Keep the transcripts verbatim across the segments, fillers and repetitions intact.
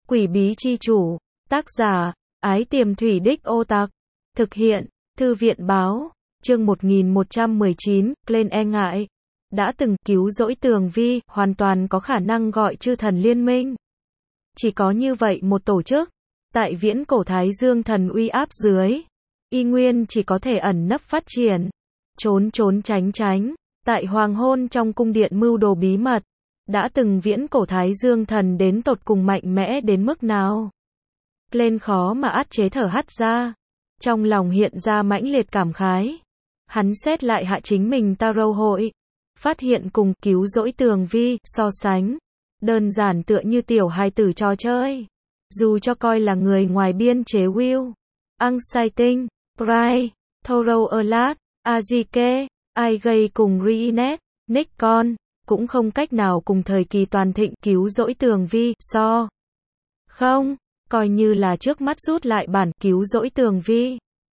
Quỷ bí chi chủ. Tác giả, Ái Tiềm Thủy Đích Ô Tặc. Thực hiện, Thư viện báo. Chương một nghìn một trăm mười chín, Glenn e ngại. Đã từng cứu rỗi Tường Vi, hoàn toàn có khả năng gọi chư thần liên minh. Chỉ có như vậy một tổ chức. Tại viễn cổ Thái Dương thần uy áp dưới, y nguyên chỉ có thể ẩn nấp phát triển. Trốn trốn tránh tránh. Tại hoàng hôn trong cung điện mưu đồ bí mật. Đã từng viễn cổ Thái Dương thần đến tột cùng mạnh mẽ đến mức nào. Lên khó mà át chế thở hắt ra. Trong lòng hiện ra mãnh liệt cảm khái. Hắn xét lại hạ chính mình tarot hội. Phát hiện cùng cứu rỗi Tường Vi, so sánh. Đơn giản tựa như tiểu hài tử trò chơi. Dù cho coi là người ngoài biên chế Will, Unsighting, Pride, Thorough Alert, Azike, Aigay cùng Reenet, Nikon, cũng không cách nào cùng thời kỳ toàn thịnh cứu rỗi Tường Vi, so. Không, coi như là trước mắt rút lại bản cứu rỗi Tường Vi.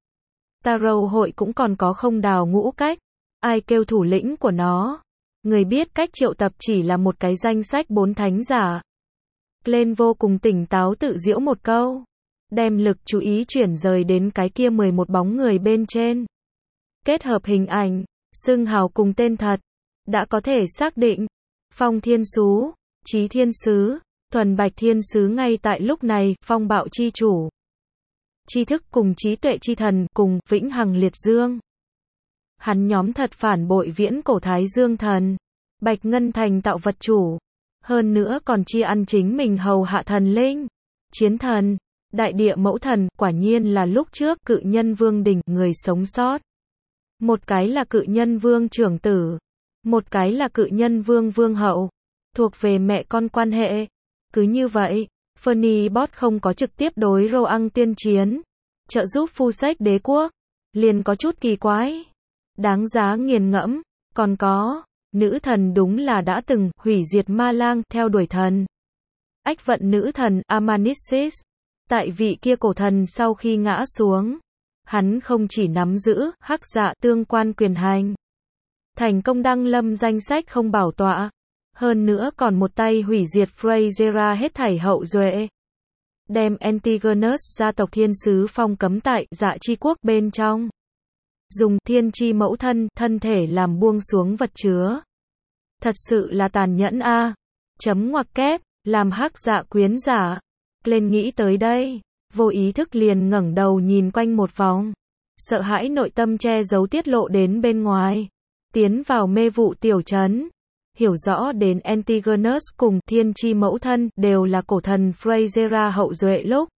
Tarot hội cũng còn có không đào ngũ cách. Ai kêu thủ lĩnh của nó. Người biết cách triệu tập chỉ là một cái danh sách bốn thánh giả. Lên vô cùng tỉnh táo tự giễu một câu. Đem lực chú ý chuyển rời đến cái kia mười một bóng người bên trên. Kết hợp hình ảnh, xưng hào cùng tên thật. Đã có thể xác định. Phong Thiên Sứ, Chí Thiên Sứ, Thuần Bạch Thiên Sứ ngay tại lúc này, phong bạo chi chủ. Tri thức cùng trí tuệ chi thần cùng vĩnh hằng liệt dương. Hắn nhóm thật phản bội viễn cổ Thái Dương thần. Bạch Ngân Thành tạo vật chủ. Hơn nữa còn chi ăn chính mình hầu hạ thần linh. Chiến thần, đại địa mẫu thần, quả nhiên là lúc trước cự nhân vương đỉnh, người sống sót. Một cái là cự nhân vương trưởng tử. Một cái là cự nhân vương vương hậu. Thuộc về mẹ con quan hệ. Cứ như vậy, Fernie Bot không có trực tiếp đối Roang tiên chiến. Trợ giúp phu sách đế quốc. Liền có chút kỳ quái. Đáng giá nghiền ngẫm. Còn có, nữ thần đúng là đã từng hủy diệt ma lang theo đuổi thần. Ách vận nữ thần Amanisis. Tại vị kia cổ thần sau khi ngã xuống. Hắn không chỉ nắm giữ hắc dạ tương quan quyền hành. Thành công đăng lâm danh sách không bảo tọa. Hơn nữa còn một tay hủy diệt Freyzera hết thảy hậu duệ. Đem Antigonus gia tộc thiên sứ phong cấm tại dạ chi quốc bên trong. Dùng thiên chi mẫu thân, thân thể làm buông xuống vật chứa. Thật sự là tàn nhẫn a. À. Chấm ngoặc kép, làm hắc dạ quyến giả. Lên nghĩ tới đây, vô ý thức liền ngẩng đầu nhìn quanh một vòng. Sợ hãi nội tâm che giấu tiết lộ đến bên ngoài. Tiến vào mê vụ tiểu trấn. Hiểu rõ đến Antigonus cùng thiên chi mẫu thân đều là cổ thần Freyzera hậu duệ lúc.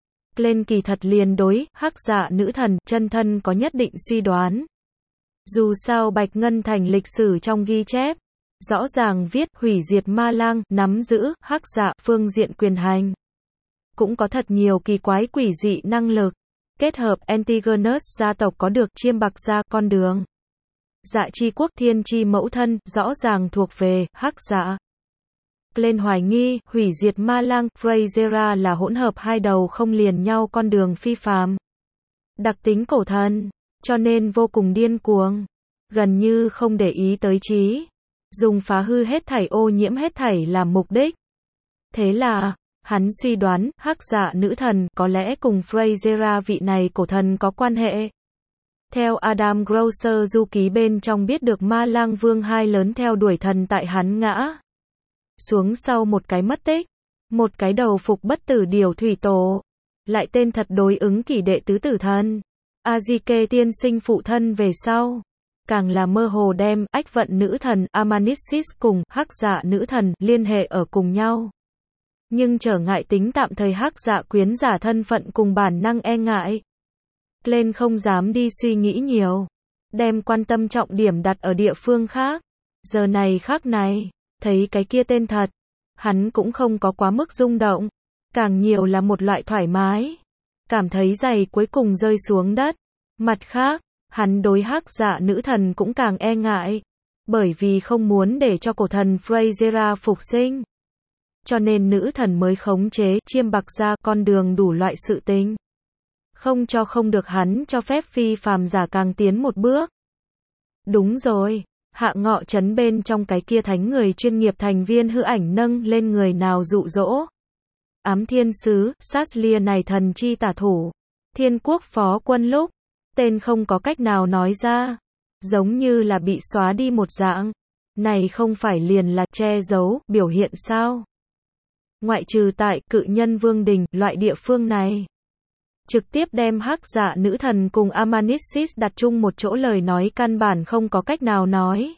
Lên kỳ thật liền đối hắc dạ nữ thần chân thân có nhất định suy đoán. Dù sao Bạch Ngân Thành lịch sử trong ghi chép, rõ ràng viết hủy diệt ma lang, nắm giữ hắc dạ phương diện quyền hành. Cũng có thật nhiều kỳ quái quỷ dị năng lực. Kết hợp Antigonus gia tộc có được chiêm bạc gia con đường. Dạ chi quốc thiên chi mẫu thân, rõ ràng thuộc về hắc dạ. Lên hoài nghi, hủy diệt ma lang, Freyzera là hỗn hợp hai đầu không liền nhau con đường phi phàm. Đặc tính cổ thần, cho nên vô cùng điên cuồng. Gần như không để ý tới trí. Dùng phá hư hết thảy ô nhiễm hết thảy làm mục đích. Thế là, hắn suy đoán, hắc dạ nữ thần có lẽ cùng Freyzera vị này cổ thần có quan hệ. Theo Adam Grosser du ký bên trong biết được ma lang vương hai lớn theo đuổi thần tại hắn ngã xuống sau một cái mất tích, một cái đầu phục bất tử điều thủy tổ, lại tên thật đối ứng kỷ đệ tứ tử thần, Azike tiên sinh phụ thân về sau, càng là mơ hồ đem ách vận nữ thần Amanisis cùng hắc dạ nữ thần liên hệ ở cùng nhau. Nhưng trở ngại tính tạm thời hắc dạ quyến giả thân phận cùng bản năng e ngại. Lên không dám đi suy nghĩ nhiều. Đem quan tâm trọng điểm đặt ở địa phương khác. Giờ này khác này, thấy cái kia tên thật. Hắn cũng không có quá mức rung động. Càng nhiều là một loại thoải mái. Cảm thấy giày cuối cùng rơi xuống đất. Mặt khác, hắn đối hắc dạ nữ thần cũng càng e ngại. Bởi vì không muốn để cho cổ thần Freyzera phục sinh. Cho nên nữ thần mới khống chế chiêm bạc gia con đường đủ loại sự tình. Không cho không được hắn cho phép phi phàm giả càng tiến một bước. Đúng rồi, hạ ngọ trấn bên trong cái kia thánh người chuyên nghiệp thành viên hư ảnh nâng lên người nào dụ dỗ. ám thiên sứ, Saslia này thần chi tả thủ. Thiên quốc phó quân lúc, tên không có cách nào nói ra. Giống như là bị xóa đi một dạng. Này không phải liền là che giấu, biểu hiện sao? Ngoại trừ tại cự nhân vương đình, loại địa phương này. Trực tiếp đem hắc dạ nữ thần cùng Amanissis đặt chung một chỗ lời nói căn bản không có cách nào nói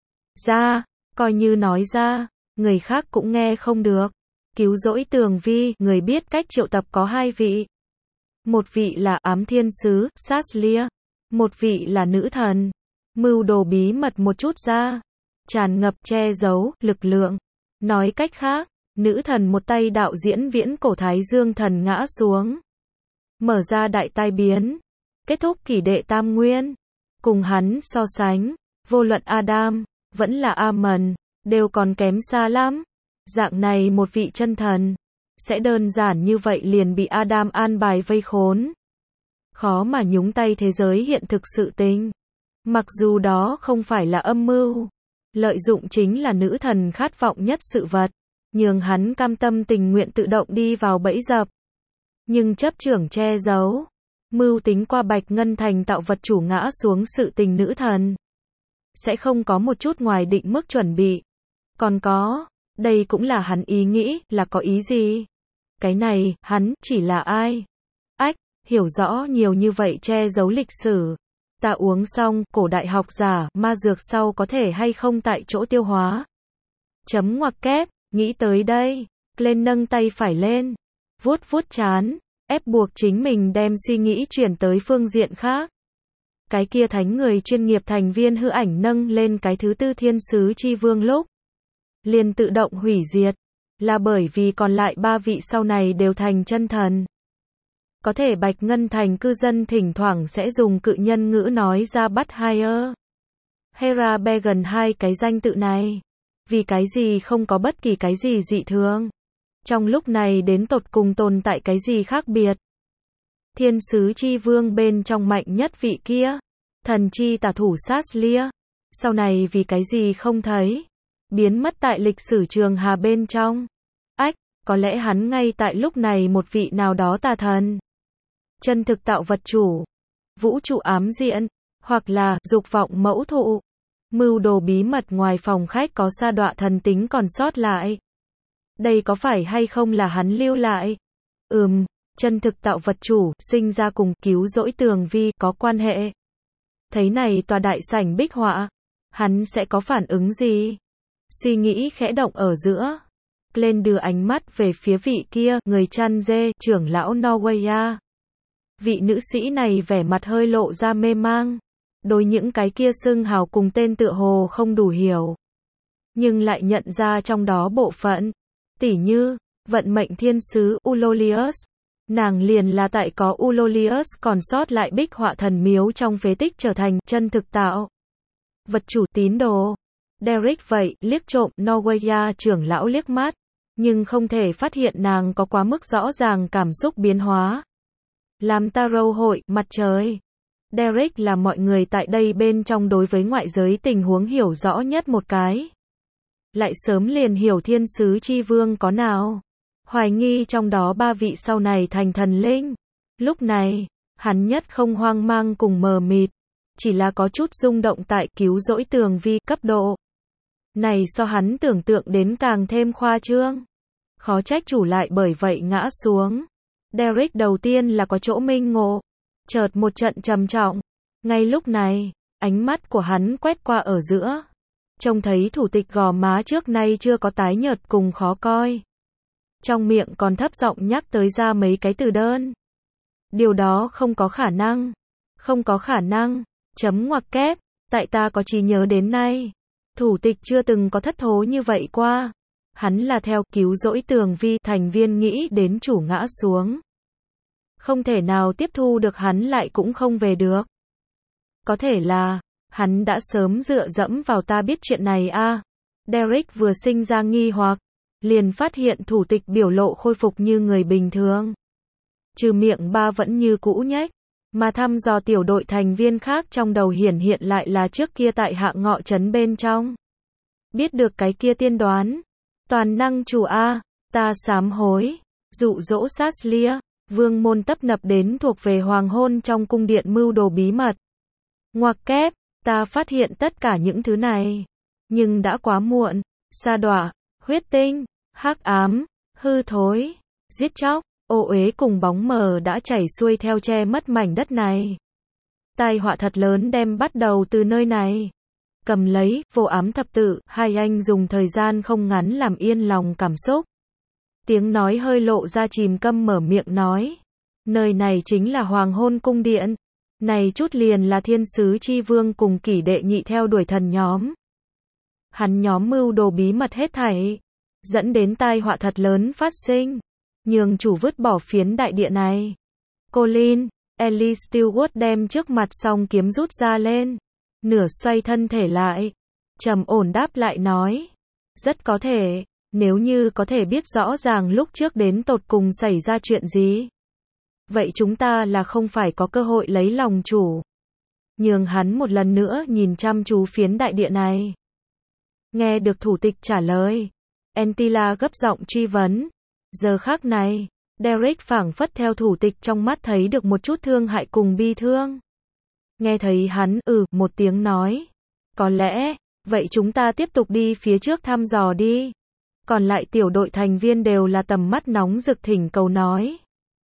ra, coi như nói ra, người khác cũng nghe không được. Cứu rỗi Tường Vi, người biết cách triệu tập có hai vị. Một vị là ám thiên sứ, Saslia. Một vị là nữ thần. Mưu đồ bí mật một chút ra. Tràn ngập che giấu, lực lượng. Nói cách khác, nữ thần một tay đạo diễn viễn cổ Thái Dương thần ngã xuống. Mở ra đại tai biến. Kết thúc kỷ đệ tam nguyên. Cùng hắn so sánh, vô luận Adam, vẫn là Amen, đều còn kém xa lắm. Dạng này một vị chân thần, sẽ đơn giản như vậy liền bị Adam an bài vây khốn. Khó mà nhúng tay thế giới hiện thực sự tình. Mặc dù đó không phải là âm mưu, lợi dụng chính là nữ thần khát vọng nhất sự vật, nhường hắn cam tâm tình nguyện tự động đi vào bẫy dập. Nhưng chấp trưởng che giấu, mưu tính qua Bạch Ngân Thành tạo vật chủ ngã xuống sự tình nữ thần. Sẽ không có một chút ngoài định mức chuẩn bị. Còn có, đây cũng là hắn ý nghĩ, là có ý gì? Cái này, hắn, chỉ là ai? Ách, hiểu rõ nhiều như vậy che giấu lịch sử. Ta uống xong, cổ đại học giả, ma dược sau có thể hay không tại chỗ tiêu hóa. Chấm ngoặc kép, nghĩ tới đây. Lên nâng tay phải lên. Vuốt vuốt chán, ép buộc chính mình đem suy nghĩ chuyển tới phương diện khác. Cái kia thánh người chuyên nghiệp thành viên hư ảnh nâng lên cái thứ tư thiên sứ chi vương lúc. Liền tự động hủy diệt. Là bởi vì còn lại ba vị sau này đều thành chân thần. Có thể Bạch Ngân Thành cư dân thỉnh thoảng sẽ dùng cự nhân ngữ nói ra bắt hire. Hera Began hai cái danh tự này. Vì cái gì không có bất kỳ cái gì dị thường. Trong lúc này đến tột cùng tồn tại cái gì khác biệt. Thiên sứ chi vương bên trong mạnh nhất vị kia. Thần chi tả thủ Saslia. Sau này vì cái gì không thấy. Biến mất tại lịch sử trường hà bên trong. Ách, có lẽ hắn ngay tại lúc này một vị nào đó tà thần. Chân thực tạo vật chủ. Vũ trụ ám diện. Hoặc là dục vọng mẫu thụ. Mưu đồ bí mật ngoài phòng khách có sa đọa thần tính còn sót lại. Đây có phải hay không là hắn lưu lại? Ừm, chân thực tạo vật chủ, sinh ra cùng cứu rỗi Tường Vi có quan hệ. Thấy này tòa đại sảnh bích họa, hắn sẽ có phản ứng gì? Suy nghĩ khẽ động ở giữa. Lên đưa ánh mắt về phía vị kia, người chăn dê, trưởng lão Norwaya. Vị nữ sĩ này vẻ mặt hơi lộ ra mê mang. Đối những cái kia xưng hào cùng tên tựa hồ không đủ hiểu. Nhưng lại nhận ra trong đó bộ phận. Tỉ như, vận mệnh thiên sứ Ulolius. Nàng liền là tại có Ulolius còn sót lại bích họa thần miếu trong phế tích trở thành chân thực tạo vật chủ tín đồ. Derek vậy, liếc trộm Norwaya trưởng lão liếc mắt, nhưng không thể phát hiện nàng có quá mức rõ ràng cảm xúc biến hóa. Làm tarot hội, mặt trời. Derek là mọi người tại đây bên trong đối với ngoại giới tình huống hiểu rõ nhất một cái. Lại sớm liền hiểu thiên sứ chi vương có nào. Hoài nghi trong đó ba vị sau này thành thần linh. Lúc này, hắn nhất không hoang mang cùng mờ mịt. Chỉ là có chút rung động tại cứu rỗi Tường Vi cấp độ. Này so hắn tưởng tượng đến càng thêm khoa trương. Khó trách chủ lại bởi vậy ngã xuống. Derek đầu tiên là có chỗ minh ngộ. Chợt một trận trầm trọng. Ngay lúc này, ánh mắt của hắn quét qua ở giữa. Trông thấy thủ tịch gò má trước nay chưa có tái nhợt cùng khó coi. Trong miệng còn thấp giọng nhắc tới ra mấy cái từ đơn. Điều đó không có khả năng. Không có khả năng. Chấm ngoặc kép. Tại ta có trí nhớ đến nay. Thủ tịch chưa từng có thất thố như vậy qua. Hắn là theo cứu rỗi Tường Vi thành viên nghĩ đến chủ ngã xuống. Không thể nào tiếp thu được hắn lại cũng không về được. Có thể là, hắn đã sớm dựa dẫm vào ta biết chuyện này a. À. Derek vừa sinh ra nghi hoặc, liền phát hiện thủ tịch biểu lộ khôi phục như người bình thường. Trừ miệng ba vẫn như cũ nhếch, mà thăm dò tiểu đội thành viên khác trong đầu hiển hiện lại là trước kia tại hạ ngọ trấn bên trong. Biết được cái kia tiên đoán. Toàn năng chủ a, ta sám hối. dụ dỗ Saslia, vương môn tấp nập đến thuộc về hoàng hôn trong cung điện mưu đồ bí mật. Ngoặc kép, ta phát hiện tất cả những thứ này. Nhưng đã quá muộn, sa đọa, huyết tinh, hắc ám, hư thối, giết chóc, ô uế cùng bóng mờ đã chảy xuôi theo che mất mảnh đất này. Tai họa thật lớn đem bắt đầu từ nơi này. Cầm lấy, vô ám thập tự, hai anh dùng thời gian không ngắn làm yên lòng cảm xúc. Tiếng nói hơi lộ ra chìm câm mở miệng nói. Nơi này chính là Hoàng Hôn Cung Điện. Này chút liền là thiên sứ chi vương cùng kỷ đệ nhị theo đuổi thần nhóm. Hắn nhóm mưu đồ bí mật hết thảy, dẫn đến tai họa thật lớn phát sinh, nhường chủ vứt bỏ phiến đại địa này. Colin, Ellie Stewart đem trước mặt song kiếm rút ra lên, nửa xoay thân thể lại, trầm ổn đáp lại nói. Rất có thể, nếu như có thể biết rõ ràng lúc trước đến tột cùng xảy ra chuyện gì. Vậy chúng ta là không phải có cơ hội lấy lòng chủ. Nhường hắn một lần nữa nhìn chăm chú phiến đại địa này. Nghe được thủ tịch trả lời, Antilla gấp giọng truy vấn. Giờ khác này, Derek phảng phất theo thủ tịch trong mắt thấy được một chút thương hại cùng bi thương. Nghe thấy hắn ừ một tiếng nói. Có lẽ, vậy chúng ta tiếp tục đi phía trước thăm dò đi. Còn lại tiểu đội thành viên đều là tầm mắt nóng rực thỉnh cầu nói.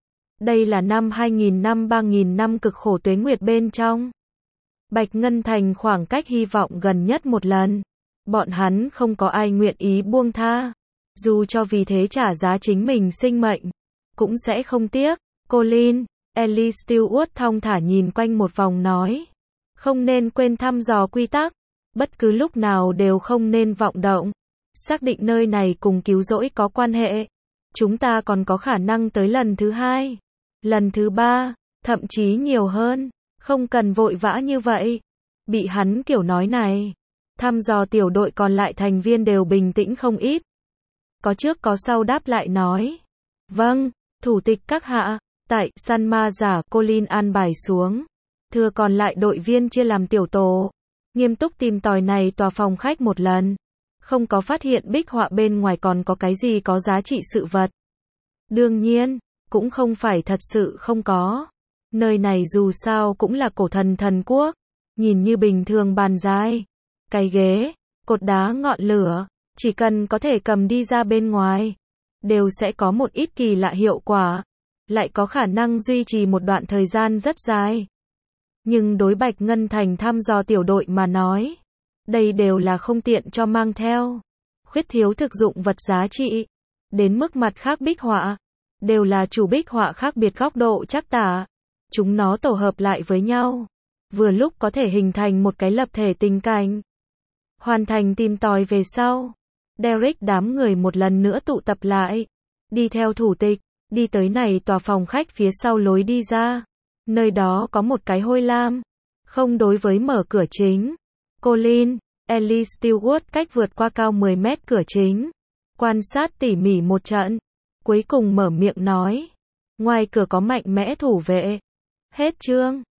Đây là năm hai nghìn năm ba nghìn năm cực khổ tuế nguyệt bên trong. Bạch Ngân Thành khoảng cách hy vọng gần nhất một lần. Bọn hắn không có ai nguyện ý buông tha. Dù cho vì thế trả giá chính mình sinh mệnh, cũng sẽ không tiếc. Colin, Ellie Stewart thong thả nhìn quanh một vòng nói. Không nên quên thăm dò quy tắc. Bất cứ lúc nào đều không nên vọng động. Xác định nơi này cùng cứu rỗi có quan hệ. Chúng ta còn có khả năng tới lần thứ hai. Lần thứ ba, thậm chí nhiều hơn. Không cần vội vã như vậy. Bị hắn kiểu nói này. Thăm dò tiểu đội còn lại thành viên đều bình tĩnh không ít. Có trước có sau đáp lại nói. Vâng, thủ tịch các hạ. Tại săn ma giả Colin an bài xuống. Thừa còn lại đội viên chia làm tiểu tổ. Nghiêm túc tìm tòi này tòa phòng khách một lần. Không có phát hiện bích họa bên ngoài còn có cái gì có giá trị sự vật. Đương nhiên, cũng không phải thật sự không có. Nơi này dù sao cũng là cổ thần thần quốc. Nhìn như bình thường bàn dài, cái ghế, cột đá ngọn lửa, chỉ cần có thể cầm đi ra bên ngoài, đều sẽ có một ít kỳ lạ hiệu quả, lại có khả năng duy trì một đoạn thời gian rất dài. Nhưng đối Bạch Ngân Thành thăm dò tiểu đội mà nói, đây đều là không tiện cho mang theo, khuyết thiếu thực dụng vật giá trị, đến mức mặt khác bích họa, đều là chủ bích họa khác biệt góc độ chắc tả, chúng nó tổ hợp lại với nhau, vừa lúc có thể hình thành một cái lập thể tình cảnh. Hoàn thành tìm tòi về sau, Derek đám người một lần nữa tụ tập lại, đi theo thủ tịch, đi tới này tòa phòng khách phía sau lối đi ra. Nơi đó có một cái hôi lam, không đối với mở cửa chính. Colin, Ellie Stewart cách vượt qua cao mười mét cửa chính, quan sát tỉ mỉ một trận, cuối cùng mở miệng nói. Ngoài cửa có mạnh mẽ thủ vệ. Hết chương.